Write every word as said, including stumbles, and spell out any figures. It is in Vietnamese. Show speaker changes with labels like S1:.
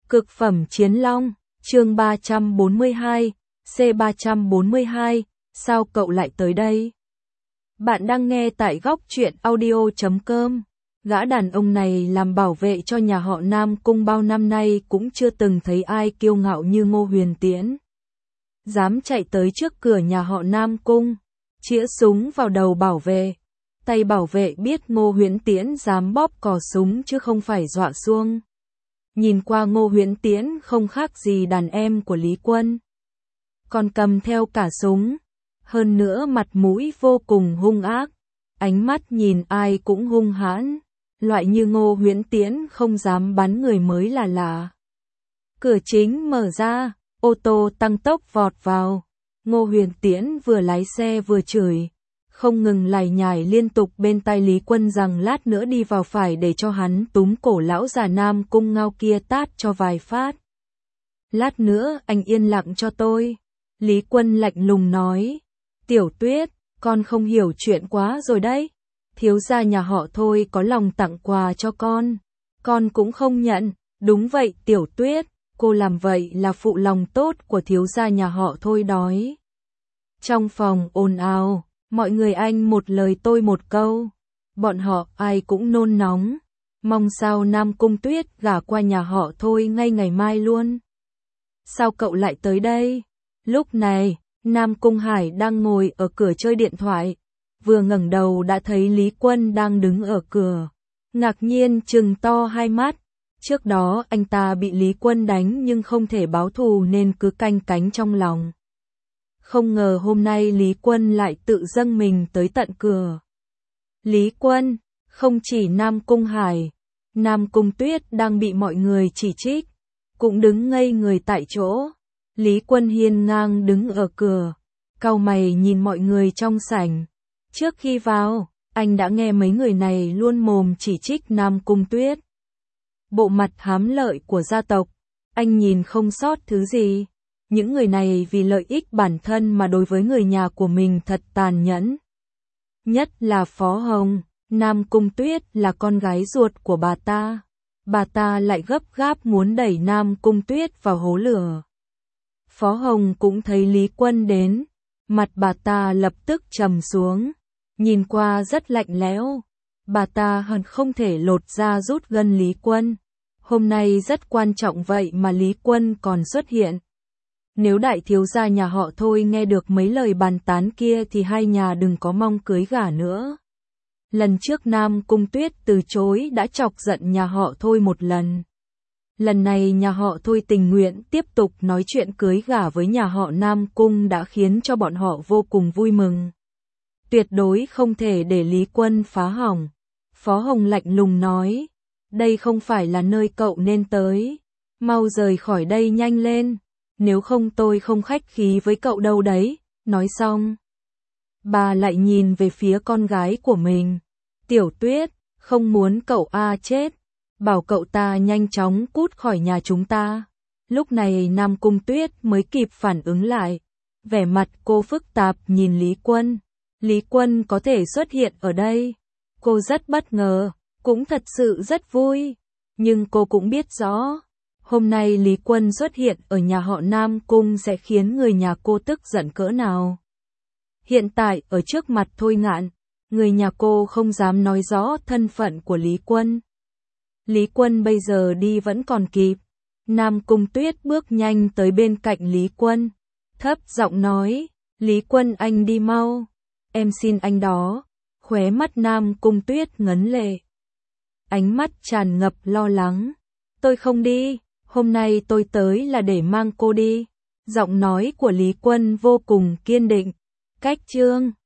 S1: Cực phẩm chiến long, chương ba trăm bốn mươi hai, C ba trăm bốn mươi hai, sao cậu lại tới đây? Bạn đang nghe tại góc truyện audio chấm com. Gã đàn ông này làm bảo vệ cho nhà họ Nam Cung bao năm nay cũng chưa từng thấy ai kiêu ngạo như Ngô Huyền Tiễn. Dám chạy tới trước cửa nhà họ Nam Cung, chĩa súng vào đầu bảo vệ. Tay bảo vệ biết Ngô Huyền Tiễn dám bóp cò súng chứ không phải dọa xuông. Nhìn qua Ngô Huyền Tiễn không khác gì đàn em của Lý Quân. Còn cầm theo cả súng. Hơn nữa mặt mũi vô cùng hung ác. Ánh mắt nhìn ai cũng hung hãn. Loại như Ngô Huyền Tiễn không dám bắn người mới là lạ. Cửa chính mở ra, ô tô tăng tốc vọt vào. Ngô Huyền Tiễn vừa lái xe vừa chửi. Không ngừng lải nhải liên tục bên tai Lý Quân rằng lát nữa đi vào phải để cho hắn túm cổ lão già Nam Cung Ngao kia tát cho vài phát. Lát nữa anh yên lặng cho tôi. Lý Quân lạnh lùng nói. Tiểu Tuyết, con không hiểu chuyện quá rồi đấy. Thiếu gia nhà họ Thôi có lòng tặng quà cho con. Con cũng không nhận. Đúng vậy Tiểu Tuyết, cô làm vậy là phụ lòng tốt của thiếu gia nhà họ Thôi đói. Trong phòng ồn ào. Mọi người anh một lời tôi một câu. Bọn họ ai cũng nôn nóng. Mong sao Nam Cung Tuyết gả qua nhà họ Thôi ngay ngày mai luôn. Sao cậu lại tới đây? Lúc này, Nam Cung Hải đang ngồi ở cửa chơi điện thoại. Vừa ngẩng đầu đã thấy Lý Quân đang đứng ở cửa. Ngạc nhiên trừng to hai mắt. Trước đó anh ta bị Lý Quân đánh nhưng không thể báo thù nên cứ canh cánh trong lòng. Không ngờ hôm nay Lý Quân lại tự dâng mình tới tận cửa. Lý Quân, không chỉ Nam Cung Hải, Nam Cung Tuyết đang bị mọi người chỉ trích, cũng đứng ngây người tại chỗ. Lý Quân hiên ngang đứng ở cửa, cau mày nhìn mọi người trong sảnh. Trước khi vào, anh đã nghe mấy người này luôn mồm chỉ trích Nam Cung Tuyết. Bộ mặt hám lợi của gia tộc, anh nhìn không sót thứ gì. Những người này vì lợi ích bản thân mà đối với người nhà của mình thật tàn nhẫn. Nhất là Phó Hồng, Nam Cung Tuyết là con gái ruột của bà ta. Bà ta lại gấp gáp muốn đẩy Nam Cung Tuyết vào hố lửa. Phó Hồng cũng thấy Lý Quân đến. Mặt bà ta lập tức trầm xuống. Nhìn qua rất lạnh lẽo. Bà ta hận không thể lột ra rút gân Lý Quân. Hôm nay rất quan trọng vậy mà Lý Quân còn xuất hiện. Nếu đại thiếu gia nhà họ Thôi nghe được mấy lời bàn tán kia thì hai nhà đừng có mong cưới gả nữa. Lần trước Nam Cung Tuyết từ chối đã chọc giận nhà họ Thôi một lần. Lần này nhà họ Thôi tình nguyện tiếp tục nói chuyện cưới gả với nhà họ Nam Cung đã khiến cho bọn họ vô cùng vui mừng. Tuyệt đối không thể để Lý Quân phá hỏng. Phó Hồng lạnh lùng nói, đây không phải là nơi cậu nên tới. Mau rời khỏi đây nhanh lên. Nếu không tôi không khách khí với cậu đâu đấy. Nói xong, bà lại nhìn về phía con gái của mình. Tiểu Tuyết, không muốn cậu A chết. Bảo cậu ta nhanh chóng cút khỏi nhà chúng ta. Lúc này Nam Cung Tuyết mới kịp phản ứng lại. Vẻ mặt cô phức tạp nhìn Lý Quân. Lý Quân có thể xuất hiện ở đây. Cô rất bất ngờ, cũng thật sự rất vui. Nhưng cô cũng biết rõ. Hôm nay Lý Quân xuất hiện ở nhà họ Nam Cung sẽ khiến người nhà cô tức giận cỡ nào. Hiện tại ở trước mặt Thôi Ngạn, người nhà cô không dám nói rõ thân phận của Lý Quân. Lý Quân bây giờ đi vẫn còn kịp. Nam Cung Tuyết bước nhanh tới bên cạnh Lý Quân. Thấp giọng nói, Lý Quân anh đi mau. Em xin anh đó. Khóe mắt Nam Cung Tuyết ngấn lệ. Ánh mắt tràn ngập lo lắng. Tôi không đi. Hôm nay tôi tới là để mang cô đi. Giọng nói của Lý Quân vô cùng kiên định. Cách chương